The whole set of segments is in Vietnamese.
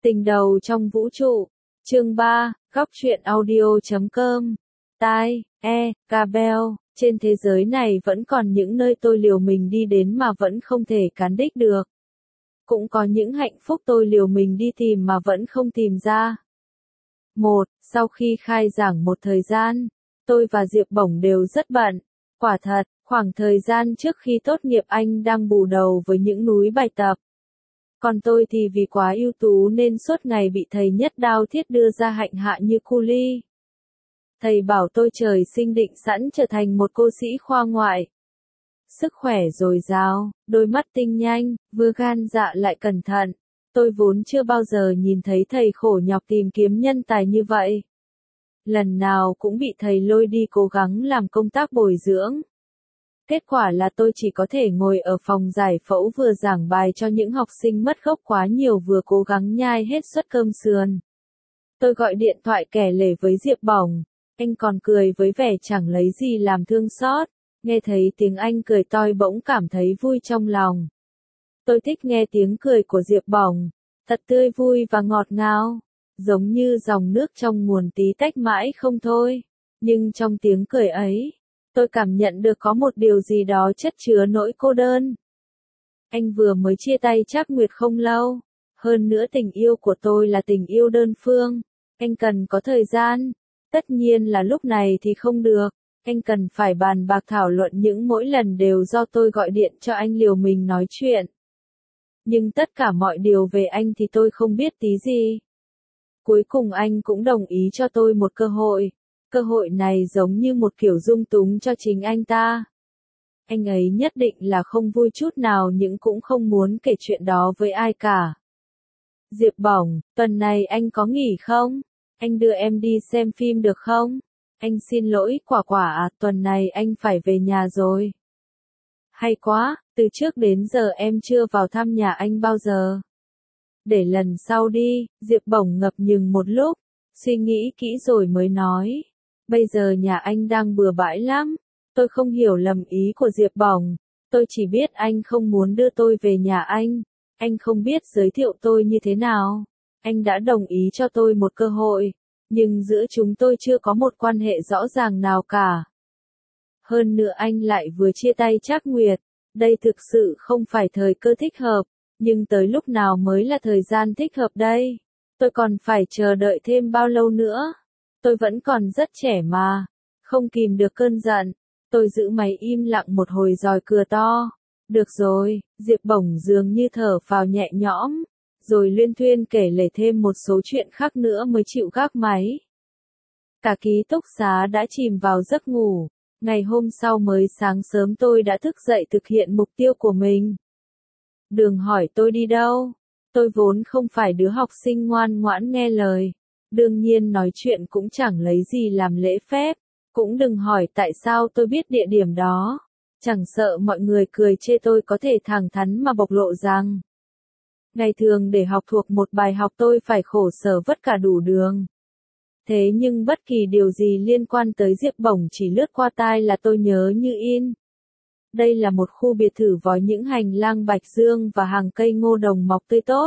Tình đầu trong vũ trụ. Chương 3, góc truyện audio.com. Tai, Gabel, trên thế giới này vẫn còn những nơi tôi liều mình đi đến mà vẫn không thể cán đích được. Cũng có những hạnh phúc tôi liều mình đi tìm mà vẫn không tìm ra. Sau khi khai giảng một thời gian, tôi và Diệp Bổng đều rất bận. Quả thật, khoảng thời gian trước khi tốt nghiệp anh đang bù đầu với những núi bài tập. Còn tôi thì vì quá ưu tú nên suốt ngày bị thầy nhất đao thiết đưa ra hạnh hạ như cu ly. Thầy bảo tôi trời sinh định sẵn trở thành một cô sĩ khoa ngoại. Sức khỏe dồi dào, đôi mắt tinh nhanh, vừa gan dạ lại cẩn thận. Tôi vốn chưa bao giờ nhìn thấy thầy khổ nhọc tìm kiếm nhân tài như vậy. Lần nào cũng bị thầy lôi đi cố gắng làm công tác bồi dưỡng. Kết quả là tôi chỉ có thể ngồi ở phòng giải phẫu vừa giảng bài cho những học sinh mất gốc quá nhiều vừa cố gắng nhai hết suất cơm sườn. Tôi gọi điện thoại kể lể với Diệp Bổng, anh còn cười với vẻ chẳng lấy gì làm thương xót. Nghe thấy tiếng anh cười tôi bỗng cảm thấy vui trong lòng. Tôi thích nghe tiếng cười của Diệp Bổng, thật tươi vui và ngọt ngào, giống như dòng nước trong nguồn tí tách mãi không thôi. Nhưng trong tiếng cười ấy, tôi cảm nhận được có một điều gì đó chất chứa nỗi cô đơn. Anh vừa mới chia tay Trác Nguyệt không lâu, hơn nữa tình yêu của tôi là tình yêu đơn phương, anh cần có thời gian, tất nhiên là lúc này thì không được, anh cần phải bàn bạc thảo luận những mỗi lần đều do tôi gọi điện cho anh liều mình nói chuyện. Nhưng tất cả mọi điều về anh thì tôi không biết tí gì. Cuối cùng anh cũng đồng ý cho tôi một cơ hội. Cơ hội này giống như một kiểu dung túng cho chính anh ta. Anh ấy nhất định là không vui chút nào nhưng cũng không muốn kể chuyện đó với ai cả. Diệp Bổng, tuần này anh có nghỉ không? Anh đưa em đi xem phim được không? Anh xin lỗi Quả Quả à, tuần này anh phải về nhà rồi. Hay quá, từ trước đến giờ em chưa vào thăm nhà anh bao giờ. Để lần sau đi, Diệp Bổng ngập ngừng một lúc, suy nghĩ kỹ rồi mới nói. Bây giờ nhà anh đang bừa bãi lắm. Tôi không hiểu lầm ý của Diệp Bổng. Tôi chỉ biết anh không muốn đưa tôi về nhà anh. Anh không biết giới thiệu tôi như thế nào. Anh đã đồng ý cho tôi một cơ hội. Nhưng giữa chúng tôi chưa có một quan hệ rõ ràng nào cả. Hơn nữa anh lại vừa chia tay Trác Nguyệt. Đây thực sự không phải thời cơ thích hợp. Nhưng tới lúc nào mới là thời gian thích hợp đây? Tôi còn phải chờ đợi thêm bao lâu nữa? Tôi vẫn còn rất trẻ mà. Không kìm được cơn giận. Tôi giữ máy im lặng một hồi rồi cười to. Được rồi, Diệp Bổng dường như thở phào nhẹ nhõm. Rồi luyên thuyên kể lể thêm một số chuyện khác nữa mới chịu gác máy. Cả ký túc xá đã chìm vào giấc ngủ. Ngày hôm sau mới sáng sớm tôi đã thức dậy thực hiện mục tiêu của mình. Đừng hỏi tôi đi đâu. Tôi vốn không phải đứa học sinh ngoan ngoãn nghe lời. Đương nhiên nói chuyện cũng chẳng lấy gì làm lễ phép. Cũng đừng hỏi tại sao tôi biết địa điểm đó. Chẳng sợ mọi người cười chê tôi có thể thẳng thắn mà bộc lộ rằng. Ngày thường để học thuộc một bài học tôi phải khổ sở vất cả đủ đường. Thế nhưng bất kỳ điều gì liên quan tới Diệp Bổng chỉ lướt qua tai là tôi nhớ như in. Đây là một khu biệt thự với những hành lang bạch dương và hàng cây ngô đồng mọc tươi tốt.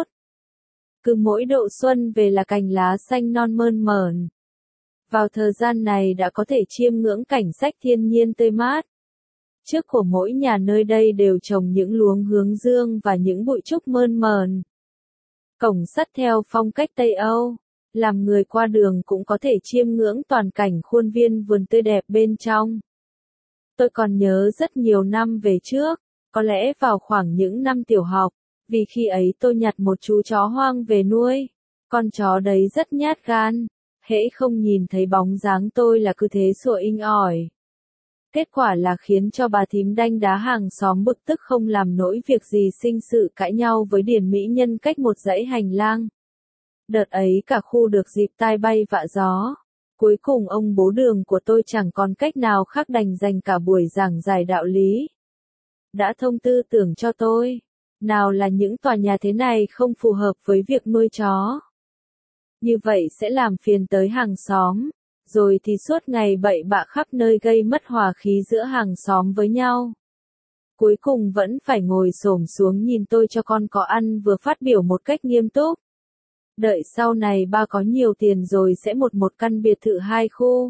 Cứ mỗi độ xuân về là cành lá xanh non mơn mởn. Vào thời gian này đã có thể chiêm ngưỡng cảnh sắc thiên nhiên tươi mát. Trước của mỗi nhà nơi đây đều trồng những luống hướng dương và những bụi trúc mơn mởn. Cổng sắt theo phong cách Tây Âu, làm người qua đường cũng có thể chiêm ngưỡng toàn cảnh khuôn viên vườn tươi đẹp bên trong. Tôi còn nhớ rất nhiều năm về trước, có lẽ vào khoảng những năm tiểu học, vì khi ấy tôi nhặt một chú chó hoang về nuôi. Con chó đấy rất nhát gan, hễ không nhìn thấy bóng dáng tôi là cứ thế sủa inh ỏi. Kết quả là khiến cho bà thím đanh đá hàng xóm bực tức không làm nổi việc gì sinh sự cãi nhau với Điền Mỹ Nhân cách một dãy hành lang. Đợt ấy cả khu được dịp tai bay vạ gió. Cuối cùng ông bố Đường của tôi chẳng còn cách nào khác đành dành cả buổi giảng giải đạo lý. Đã thông tư tưởng cho tôi. Nào là những tòa nhà thế này không phù hợp với việc nuôi chó. Như vậy sẽ làm phiền tới hàng xóm. Rồi thì suốt ngày bậy bạ khắp nơi gây mất hòa khí giữa hàng xóm với nhau. Cuối cùng vẫn phải ngồi xổm xuống nhìn tôi cho con có ăn vừa phát biểu một cách nghiêm túc. Đợi sau này ba có nhiều tiền rồi sẽ một căn biệt thự 2 khu.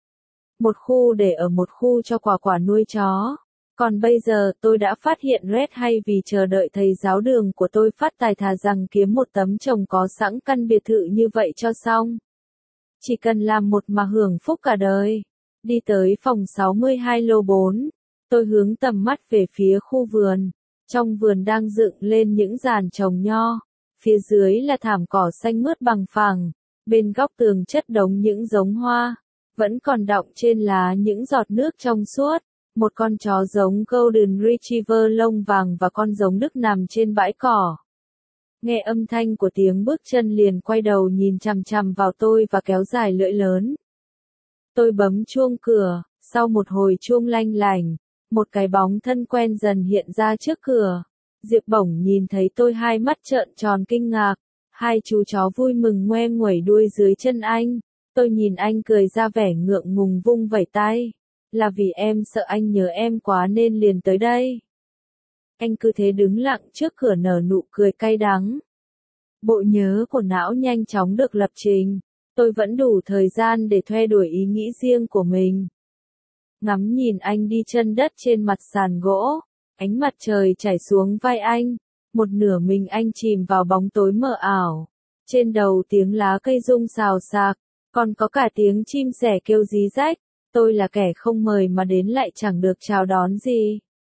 Một khu để ở, một khu cho quả quả nuôi chó. Còn bây giờ tôi đã phát hiện Red hay vì chờ đợi thầy giáo đường của tôi phát tài thà rằng kiếm một tấm chồng có sẵn căn biệt thự như vậy cho xong. Chỉ cần làm một mà hưởng phúc cả đời. Đi tới phòng 62 lô 4. Tôi hướng tầm mắt về phía khu vườn. Trong vườn đang dựng lên những giàn trồng nho. Phía dưới là thảm cỏ xanh mướt bằng phẳng. Bên góc tường chất đống những giống hoa. Vẫn còn đọng trên lá những giọt nước trong suốt. Một con chó giống Golden Retriever lông vàng và con giống Đức nằm trên bãi cỏ. Nghe âm thanh của tiếng bước chân liền quay đầu nhìn chằm chằm vào tôi và kéo dài lưỡi lớn. Tôi bấm chuông cửa, sau một hồi chuông lanh lành, một cái bóng thân quen dần hiện ra trước cửa. Diệp Bổng nhìn thấy tôi hai mắt trợn tròn kinh ngạc, hai chú chó vui mừng ngoe nguẩy đuôi dưới chân anh. Tôi nhìn anh cười ra vẻ ngượng ngùng vung vẩy tay. Là vì em sợ anh nhớ em quá nên liền tới đây. Anh cứ thế đứng lặng trước cửa nở nụ cười cay đắng. Bộ nhớ của não nhanh chóng được lập trình. Tôi vẫn đủ thời gian để theo đuổi ý nghĩ riêng của mình. Ngắm nhìn anh đi chân đất trên mặt sàn gỗ. Ánh mặt trời chảy xuống vai anh. Một nửa mình anh chìm vào bóng tối mờ ảo. Trên đầu tiếng lá cây rung xào xạc. Còn có cả tiếng chim sẻ kêu rí rách. Tôi là kẻ không mời mà đến lại chẳng được chào đón gì.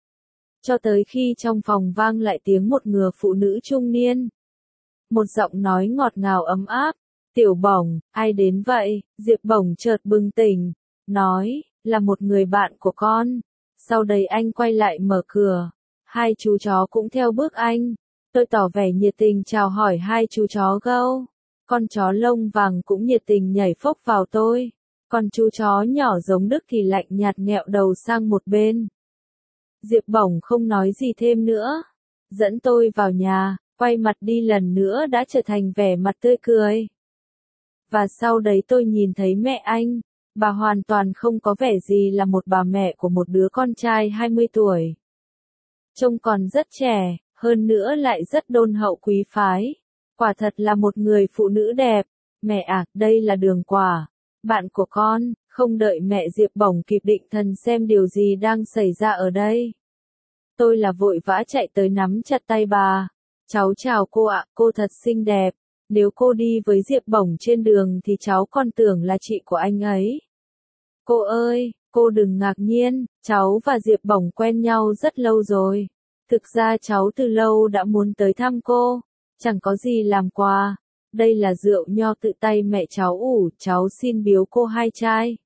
Cho tới khi trong phòng vang lại tiếng một người phụ nữ trung niên. Một giọng nói ngọt ngào ấm áp. Tiểu Bổng, ai đến vậy? Diệp Bổng chợt bừng tỉnh. Nói, là một người bạn của con. Sau đấy anh quay lại mở cửa. Hai chú chó cũng theo bước anh. Tôi tỏ vẻ nhiệt tình chào hỏi hai chú chó gâu. Con chó lông vàng cũng nhiệt tình nhảy phốc vào tôi. Còn chú chó nhỏ giống Đức thì lạnh nhạt nghẹo đầu sang một bên. Diệp Bổng không nói gì thêm nữa. Dẫn tôi vào nhà, quay mặt đi lần nữa đã trở thành vẻ mặt tươi cười. Và sau đấy tôi nhìn thấy mẹ anh. Bà hoàn toàn không có vẻ gì là một bà mẹ của một đứa con trai 20 tuổi. Trông còn rất trẻ, hơn nữa lại rất đôn hậu quý phái. Quả thật là một người phụ nữ đẹp. Mẹ à, đây là Đường Quả. Bạn của con. Không đợi mẹ Diệp Bổng kịp định thần xem điều gì đang xảy ra ở đây. Tôi là vội vã chạy tới nắm chặt tay bà. Cháu chào cô ạ, cô thật xinh đẹp. Nếu cô đi với Diệp Bổng trên đường thì cháu còn tưởng là chị của anh ấy. Cô ơi, cô đừng ngạc nhiên, cháu và Diệp Bổng quen nhau rất lâu rồi. Thực ra cháu từ lâu đã muốn tới thăm cô. Chẳng có gì làm quà. Đây là rượu nho tự tay mẹ cháu ủ, cháu xin biếu cô 2 chai.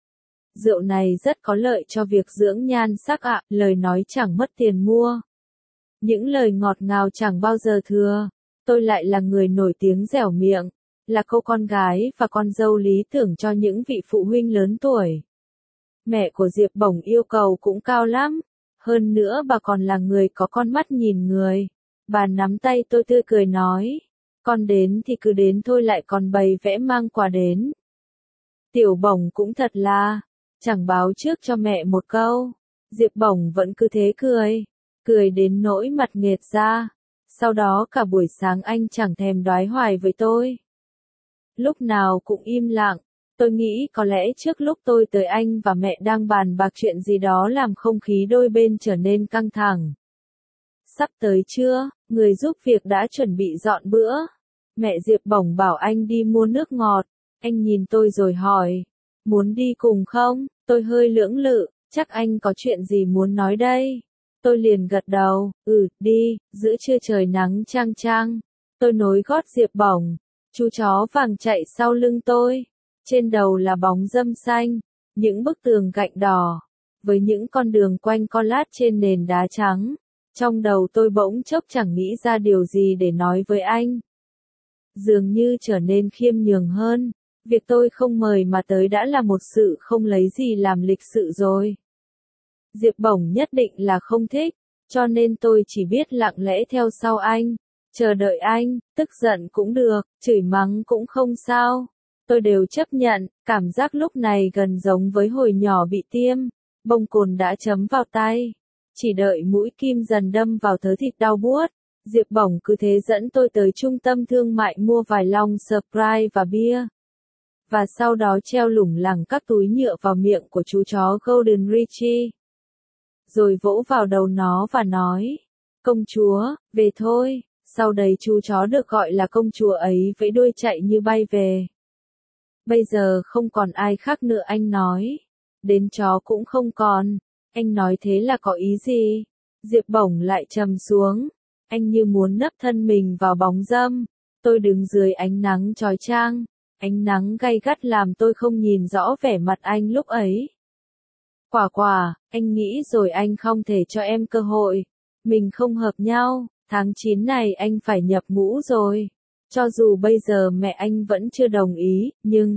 Rượu này rất có lợi cho việc dưỡng nhan sắc ạ, lời nói chẳng mất tiền mua. Những lời ngọt ngào chẳng bao giờ thừa. Tôi lại là người nổi tiếng dẻo miệng, là cô con gái và con dâu lý tưởng cho những vị phụ huynh lớn tuổi. Mẹ của Diệp Bổng yêu cầu cũng cao lắm. Hơn nữa bà còn là người có con mắt nhìn người. Bà nắm tay tôi tươi cười nói. Con đến thì cứ đến thôi, lại còn bày vẽ mang quà đến. Tiểu Bổng cũng thật là, chẳng báo trước cho mẹ một câu. Diệp Bổng vẫn cứ thế cười. Cười đến nỗi mặt nghệt ra. Sau đó cả buổi sáng anh chẳng thèm đoái hoài với tôi. Lúc nào cũng im lặng. Tôi nghĩ có lẽ trước lúc tôi tới anh và mẹ đang bàn bạc chuyện gì đó làm không khí đôi bên trở nên căng thẳng. Sắp tới trưa, người giúp việc đã chuẩn bị dọn bữa. Mẹ Diệp Bổng bảo anh đi mua nước ngọt. Anh nhìn tôi rồi hỏi. Muốn đi cùng không? Tôi hơi lưỡng lự. Chắc anh có chuyện gì muốn nói đây? Tôi liền gật đầu. Đi. Giữa trưa trời nắng chang chang. Tôi nối gót Diệp Bổng. Chú chó vàng chạy sau lưng tôi. Trên đầu là bóng râm xanh. Những bức tường gạch đỏ. Với những con đường quanh co lát trên nền đá trắng. Trong đầu tôi bỗng chốc chẳng nghĩ ra điều gì để nói với anh. Dường như trở nên khiêm nhường hơn. Việc tôi không mời mà tới đã là một sự không lấy gì làm lịch sự rồi. Diệp Bổng nhất định là không thích, cho nên tôi chỉ biết lặng lẽ theo sau anh, chờ đợi anh, tức giận cũng được, chửi mắng cũng không sao. Tôi đều chấp nhận, cảm giác lúc này gần giống với hồi nhỏ bị tiêm, bông cồn đã chấm vào tay. Chỉ đợi mũi kim dần đâm vào thớ thịt đau buốt, Diệp Bổng cứ thế dẫn tôi tới trung tâm thương mại mua vài lon Sprite và bia. Và sau đó treo lủng lẳng các túi nhựa vào miệng của chú chó Golden Retriever. Rồi vỗ vào đầu nó và nói, công chúa, về thôi. Sau đấy chú chó được gọi là công chúa ấy vẫy đuôi chạy như bay về. Bây giờ không còn ai khác nữa, anh nói. Đến chó cũng không còn. Anh nói thế là có ý gì? Diệp Bổng lại trầm xuống. Anh như muốn nấp thân mình vào bóng râm. Tôi đứng dưới ánh nắng chói chang. Ánh nắng gay gắt làm tôi không nhìn rõ vẻ mặt anh lúc ấy. Quả, anh nghĩ rồi anh không thể cho em cơ hội. Mình không hợp nhau, tháng 9 này anh phải nhập ngũ rồi. Cho dù bây giờ mẹ anh vẫn chưa đồng ý, nhưng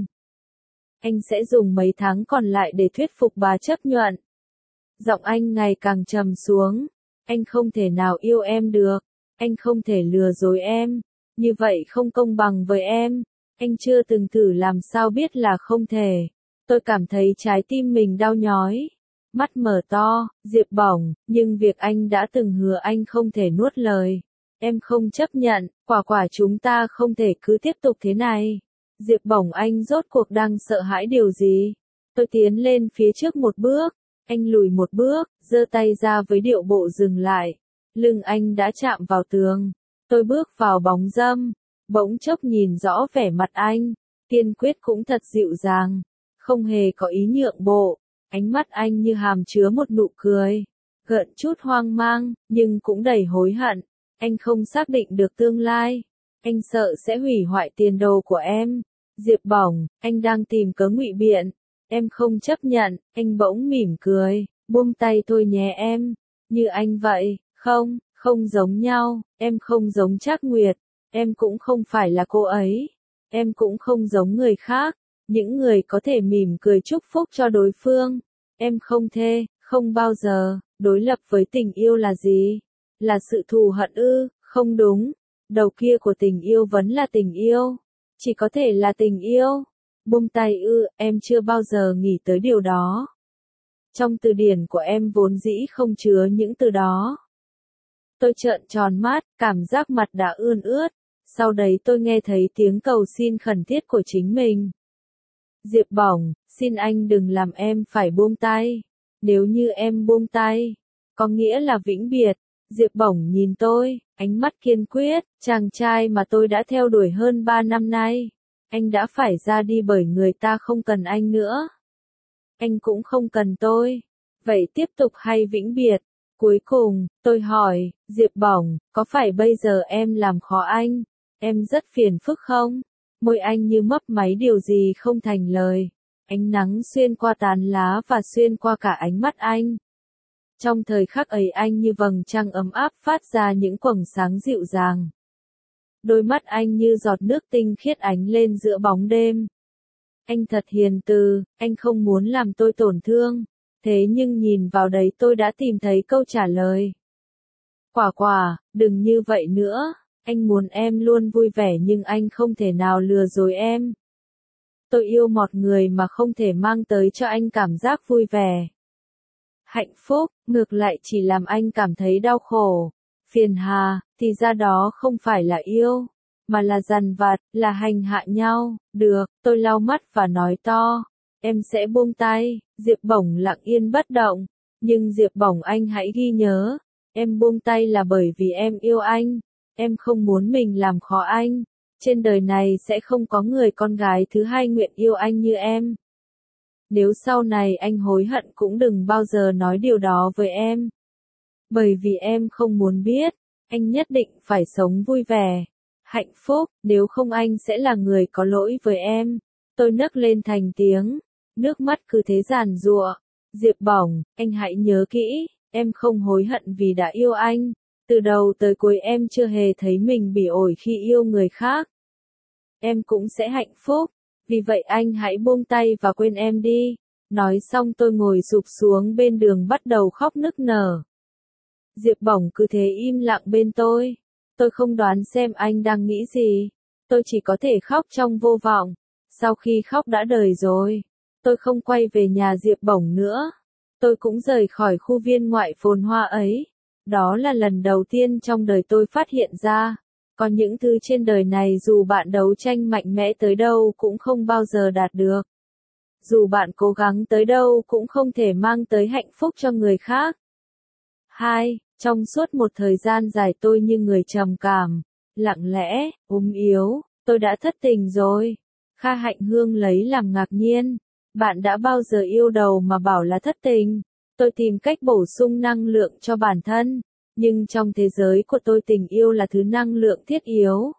anh sẽ dùng mấy tháng còn lại để thuyết phục bà chấp nhận. Giọng anh ngày càng trầm xuống. Anh không thể nào yêu em được. Anh không thể lừa dối em. Như vậy không công bằng với em. Anh chưa từng thử làm sao biết là không thể. Tôi cảm thấy trái tim mình đau nhói. Mắt mở to, Diệp Bổng, nhưng việc anh đã từng hứa anh không thể nuốt lời. Em không chấp nhận, quả chúng ta không thể cứ tiếp tục thế này. Diệp Bổng, anh rốt cuộc đang sợ hãi điều gì? Tôi tiến lên phía trước một bước. Anh lùi một bước, giơ tay ra với điệu bộ dừng lại. Lưng anh đã chạm vào tường. Tôi bước vào bóng râm. Bỗng chốc nhìn rõ vẻ mặt anh. Kiên quyết cũng thật dịu dàng. Không hề có ý nhượng bộ. Ánh mắt anh như hàm chứa một nụ cười. Gợn chút hoang mang, nhưng cũng đầy hối hận. Anh không xác định được tương lai. Anh sợ sẽ hủy hoại tiền đồ của em. Diệp Bổng, anh đang tìm cớ ngụy biện. Em không chấp nhận, anh bỗng mỉm cười. Buông tay thôi nhé em. Như anh vậy, không giống nhau. Em không giống Trác Nguyệt. Em cũng không phải là cô ấy. Em cũng không giống người khác. Những người có thể mỉm cười chúc phúc cho đối phương. Em không thể, không bao giờ. Đối lập với tình yêu là gì? Là sự thù hận ư? Không đúng. Đầu kia của tình yêu vẫn là tình yêu. Chỉ có thể là tình yêu. Buông tay ư? Em chưa bao giờ nghĩ tới điều đó. Trong từ điển của em vốn dĩ không chứa những từ đó. Tôi trợn tròn mắt, cảm giác mặt đã ươn ướt. Sau đấy tôi nghe thấy tiếng cầu xin khẩn thiết của chính mình. Diệp Bổng, xin anh đừng làm em phải buông tay. Nếu như em buông tay, có nghĩa là vĩnh biệt. Diệp Bổng nhìn tôi, ánh mắt kiên quyết, chàng trai mà tôi đã theo đuổi hơn 3 năm nay. Anh đã phải ra đi bởi người ta không cần anh nữa. Anh cũng không cần tôi. Vậy tiếp tục hay vĩnh biệt? Cuối cùng, tôi hỏi, Diệp Bổng, có phải bây giờ em làm khó anh? Em rất phiền phức không? Môi anh như mấp máy điều gì không thành lời. Ánh nắng xuyên qua tán lá và xuyên qua cả ánh mắt anh. Trong thời khắc ấy anh như vầng trăng ấm áp phát ra những quầng sáng dịu dàng. Đôi mắt anh như giọt nước tinh khiết ánh lên giữa bóng đêm. Anh thật hiền từ, anh không muốn làm tôi tổn thương. Thế nhưng nhìn vào đấy tôi đã tìm thấy câu trả lời. Quả, đừng như vậy nữa. Anh muốn em luôn vui vẻ nhưng anh không thể nào lừa dối em. Tôi yêu một người mà không thể mang tới cho anh cảm giác vui vẻ. Hạnh phúc, ngược lại chỉ làm anh cảm thấy đau khổ. Phiền hà, thì ra đó không phải là yêu, mà là dằn vặt, là hành hạ nhau. Được, tôi lau mắt và nói to. Em sẽ buông tay. Diệp Bổng lặng yên bất động. Nhưng Diệp Bổng, anh hãy ghi nhớ. Em buông tay là bởi vì em yêu anh. Em không muốn mình làm khó anh. Trên đời này sẽ không có người con gái thứ hai nguyện yêu anh như em. Nếu sau này anh hối hận cũng đừng bao giờ nói điều đó với em. Bởi vì em không muốn biết. Anh nhất định phải sống vui vẻ, hạnh phúc, nếu không anh sẽ là người có lỗi với em. Tôi nấc lên thành tiếng. Nước mắt cứ thế giàn giụa. Diệp Bổng, anh hãy nhớ kỹ. Em không hối hận vì đã yêu anh. Từ đầu tới cuối em chưa hề thấy mình bỉ ổi khi yêu người khác. Em cũng sẽ hạnh phúc. Vì vậy anh hãy buông tay và quên em đi. Nói xong tôi ngồi sụp xuống bên đường bắt đầu khóc nức nở. Diệp Bổng cứ thế im lặng bên tôi. Tôi không đoán xem anh đang nghĩ gì. Tôi chỉ có thể khóc trong vô vọng. Sau khi khóc đã đời rồi, tôi không quay về nhà Diệp Bổng nữa. Tôi cũng rời khỏi khu viên ngoại phồn hoa ấy. Đó là lần đầu tiên trong đời tôi phát hiện ra, có những thứ trên đời này dù bạn đấu tranh mạnh mẽ tới đâu cũng không bao giờ đạt được. Dù bạn cố gắng tới đâu cũng không thể mang tới hạnh phúc cho người khác. 2. Trong suốt một thời gian dài tôi như người trầm cảm, lặng lẽ, ốm yếu, tôi đã thất tình rồi. Kha Hạnh Hương lấy làm ngạc nhiên. Bạn đã bao giờ yêu đầu mà bảo là thất tình? Tôi tìm cách bổ sung năng lượng cho bản thân, nhưng trong thế giới của tôi tình yêu là thứ năng lượng thiết yếu.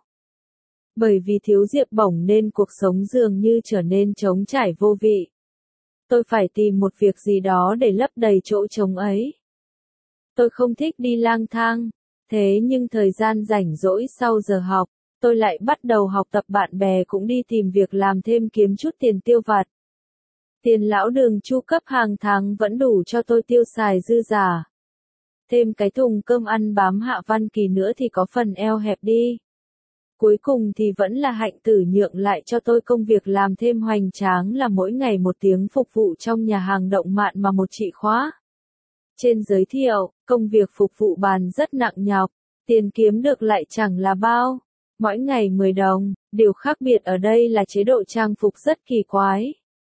Bởi vì thiếu Diệp Bổng nên cuộc sống dường như trở nên trống trải vô vị. Tôi phải tìm một việc gì đó để lấp đầy chỗ trống ấy. Tôi không thích đi lang thang, thế nhưng thời gian rảnh rỗi sau giờ học, tôi lại bắt đầu học tập, bạn bè cũng đi tìm việc làm thêm kiếm chút tiền tiêu vặt. Tiền lão đường chu cấp hàng tháng vẫn đủ cho tôi tiêu xài dư giả. Thêm cái thùng cơm ăn bám Hạ Văn Kỳ nữa thì có phần eo hẹp đi. Cuối cùng thì vẫn là Hạnh Tử nhượng lại cho tôi công việc làm thêm hoành tráng là mỗi ngày 1 tiếng phục vụ trong nhà hàng Động Mạn mà một chị khóa. Trên giới thiệu, công việc phục vụ bàn rất nặng nhọc, tiền kiếm được lại chẳng là bao. Mỗi ngày 10 đồng, điều khác biệt ở đây là chế độ trang phục rất kỳ quái.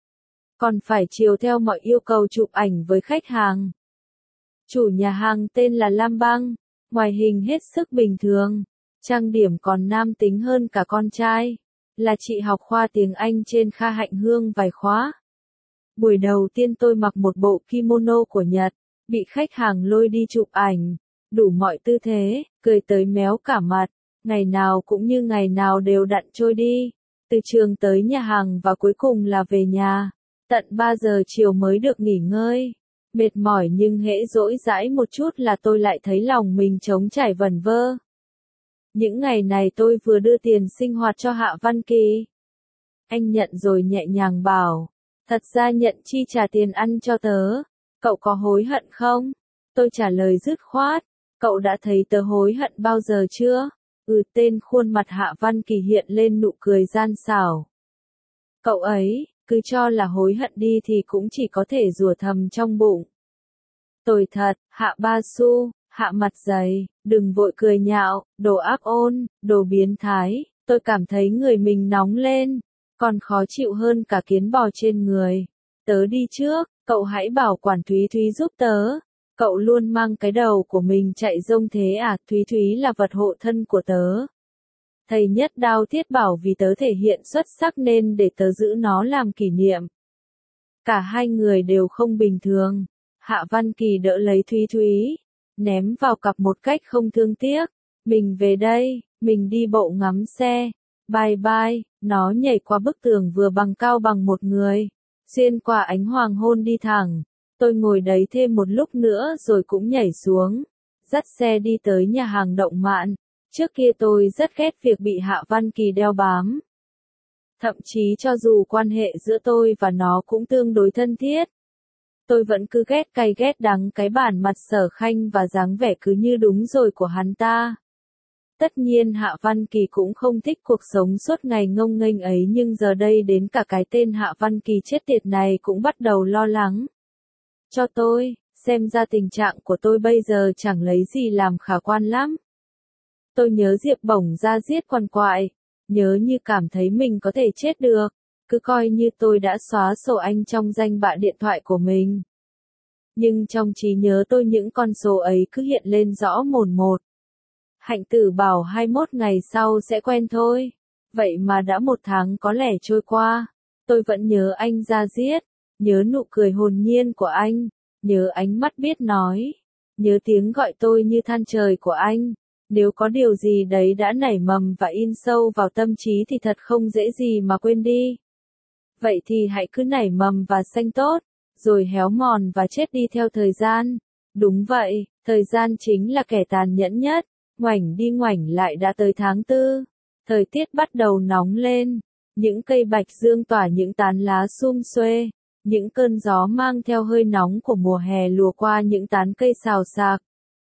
Còn phải chiều theo mọi yêu cầu chụp ảnh với khách hàng. Chủ nhà hàng tên là Lam Bang, ngoài hình hết sức bình thường, trang điểm còn nam tính hơn cả con trai, là chị học khoa tiếng Anh trên Kha Hạnh Hương vài khóa. Buổi đầu tiên tôi mặc một bộ kimono của Nhật, bị khách hàng lôi đi chụp ảnh, đủ mọi tư thế, cười tới méo cả mặt, ngày nào cũng như ngày nào đều đặn trôi đi, từ trường tới nhà hàng và cuối cùng là về nhà, tận 3 giờ chiều mới được nghỉ ngơi. Mệt mỏi nhưng hễ dỗi dãi một chút là tôi lại thấy lòng mình trống trải vẩn vơ. Những ngày này tôi vừa đưa tiền sinh hoạt cho Hạ Văn Kỳ. Anh nhận rồi nhẹ nhàng bảo, thật ra nhận chi trả tiền ăn cho tớ, cậu có hối hận không? Tôi trả lời dứt khoát, cậu đã thấy tớ hối hận bao giờ chưa? Tên khuôn mặt Hạ Văn Kỳ hiện lên nụ cười gian xảo. Cậu ấy, cứ cho là hối hận đi thì cũng chỉ có thể rủa thầm trong bụng. Tồi thật, Hạ Ba Su, Hạ mặt dày, đừng vội cười nhạo, đồ ác ôn, đồ biến thái, tôi cảm thấy người mình nóng lên, còn khó chịu hơn cả kiến bò trên người. Tớ đi trước, cậu hãy bảo quản Thúy Thúy giúp tớ. Cậu luôn mang cái đầu của mình chạy rông thế à, Thúy Thúy là vật hộ thân của tớ. Thầy Nhất Đao thiết bảo vì tớ thể hiện xuất sắc nên để tớ giữ nó làm kỷ niệm. Cả hai người đều không bình thường. Hạ Văn Kỳ đỡ lấy Thúy Thúy, ném vào cặp một cách không thương tiếc. Mình về đây, mình đi bộ ngắm xe. Bye bye, nó nhảy qua bức tường vừa bằng cao bằng một người, xuyên qua ánh hoàng hôn đi thẳng. Tôi ngồi đấy thêm một lúc nữa rồi cũng nhảy xuống, dắt xe đi tới nhà hàng Động Mạn. Trước kia tôi rất ghét việc bị Hạ Văn Kỳ đeo bám. Thậm chí cho dù quan hệ giữa tôi và nó cũng tương đối thân thiết, tôi vẫn cứ ghét cay ghét đắng cái bản mặt Sở Khanh và dáng vẻ cứ như đúng rồi của hắn ta. Tất nhiên Hạ Văn Kỳ cũng không thích cuộc sống suốt ngày ngông nghênh ấy, nhưng giờ đây đến cả cái tên Hạ Văn Kỳ chết tiệt này cũng bắt đầu lo lắng. Cho tôi, xem ra tình trạng của tôi bây giờ chẳng lấy gì làm khả quan lắm. Tôi nhớ Diệp Bổng ra giết quằn quại, nhớ như cảm thấy mình có thể chết được, cứ coi như tôi đã xóa sổ anh trong danh bạ điện thoại của mình. Nhưng trong trí nhớ tôi những con số ấy cứ hiện lên rõ mồn một. Hạnh Tử bảo 21 ngày sau sẽ quen thôi. Vậy mà đã 1 tháng có lẽ trôi qua, tôi vẫn nhớ anh ra giết, nhớ nụ cười hồn nhiên của anh, nhớ ánh mắt biết nói, nhớ tiếng gọi tôi như than trời của anh. Nếu có điều gì đấy đã nảy mầm và in sâu vào tâm trí thì thật không dễ gì mà quên đi. Vậy thì hãy cứ nảy mầm và xanh tốt, rồi héo mòn và chết đi theo thời gian. Đúng vậy, thời gian chính là kẻ tàn nhẫn nhất. Ngoảnh đi ngoảnh lại đã tới tháng 4. Thời tiết bắt đầu nóng lên. Những cây bạch dương tỏa những tán lá sum xuê. Những cơn gió mang theo hơi nóng của mùa hè lùa qua những tán cây xào xạc.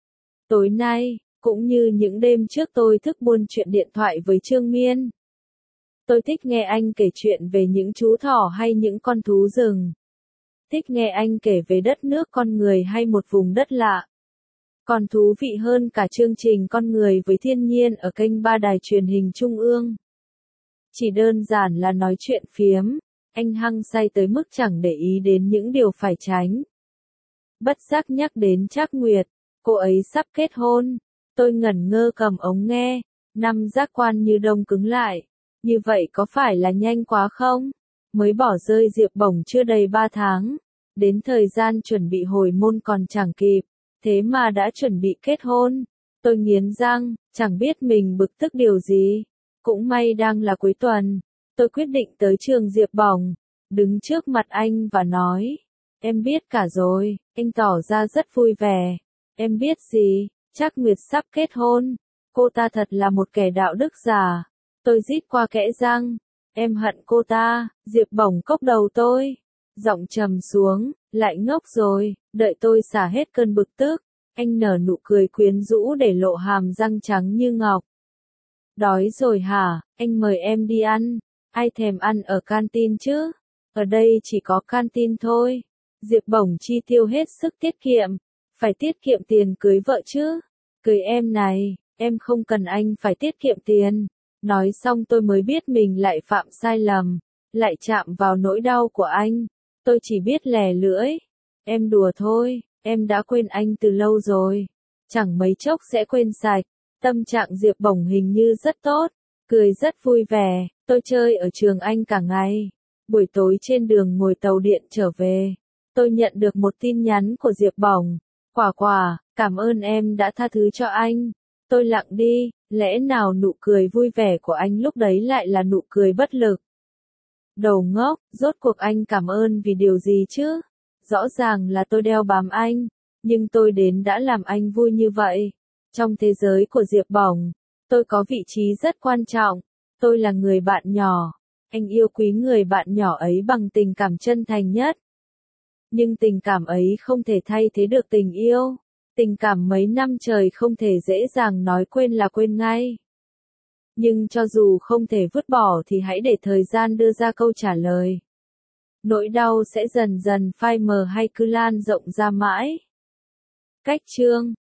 Tối nay, cũng như những đêm trước tôi thức buôn chuyện điện thoại với Trương Miên. Tôi thích nghe anh kể chuyện về những chú thỏ hay những con thú rừng. Thích nghe anh kể về đất nước con người hay một vùng đất lạ. Còn thú vị hơn cả chương trình Con người với thiên nhiên ở kênh 3 đài truyền hình Trung ương. Chỉ đơn giản là nói chuyện phiếm, anh hăng say tới mức chẳng để ý đến những điều phải tránh. Bất giác nhắc đến Trác Nguyệt, cô ấy sắp kết hôn. Tôi ngẩn ngơ cầm ống nghe, năm giác quan như đông cứng lại. Như vậy có phải là nhanh quá không? Mới bỏ rơi Diệp Bổng chưa đầy 3 tháng. Đến thời gian chuẩn bị hồi môn còn chẳng kịp. Thế mà đã chuẩn bị kết hôn. Tôi nghiến răng, chẳng biết mình bực tức điều gì. Cũng may đang là cuối tuần. Tôi quyết định tới trường Diệp Bổng. Đứng trước mặt anh và nói. Em biết cả rồi. Anh tỏ ra rất vui vẻ. Em biết gì? Trác Nguyệt sắp kết hôn. Cô ta thật là một kẻ đạo đức giả. Tôi rít qua kẽ răng. Em hận cô ta. Diệp Bổng cốc đầu tôi. Giọng trầm xuống. Lại ngốc rồi. Đợi tôi xả hết cơn bực tức. Anh nở nụ cười quyến rũ để lộ hàm răng trắng như ngọc. Đói rồi hả? Anh mời em đi ăn. Ai thèm ăn ở canteen chứ? Ở đây chỉ có canteen thôi. Diệp Bổng chi tiêu hết sức tiết kiệm. Phải tiết kiệm tiền cưới vợ chứ. Cưới em này, em không cần anh phải tiết kiệm tiền. Nói xong tôi mới biết mình lại phạm sai lầm. Lại chạm vào nỗi đau của anh. Tôi chỉ biết lè lưỡi. Em đùa thôi, em đã quên anh từ lâu rồi. Chẳng mấy chốc sẽ quên sạch. Tâm trạng Diệp Bổng hình như rất tốt. Cười rất vui vẻ. Tôi chơi ở trường anh cả ngày. Buổi tối trên đường ngồi tàu điện trở về. Tôi nhận được một tin nhắn của Diệp Bổng. Quả quả, cảm ơn em đã tha thứ cho anh. Tôi lặng đi, lẽ nào nụ cười vui vẻ của anh lúc đấy lại là nụ cười bất lực. Đầu ngốc, rốt cuộc anh cảm ơn vì điều gì chứ? Rõ ràng là tôi đeo bám anh, nhưng tôi đến đã làm anh vui như vậy. Trong thế giới của Diệp Bổng, tôi có vị trí rất quan trọng. Tôi là người bạn nhỏ. Anh yêu quý người bạn nhỏ ấy bằng tình cảm chân thành nhất. Nhưng tình cảm ấy không thể thay thế được tình yêu. Tình cảm mấy năm trời không thể dễ dàng nói quên là quên ngay. Nhưng cho dù không thể vứt bỏ thì hãy để thời gian đưa ra câu trả lời. Nỗi đau sẽ dần dần phai mờ hay cứ lan rộng ra mãi. Cách chương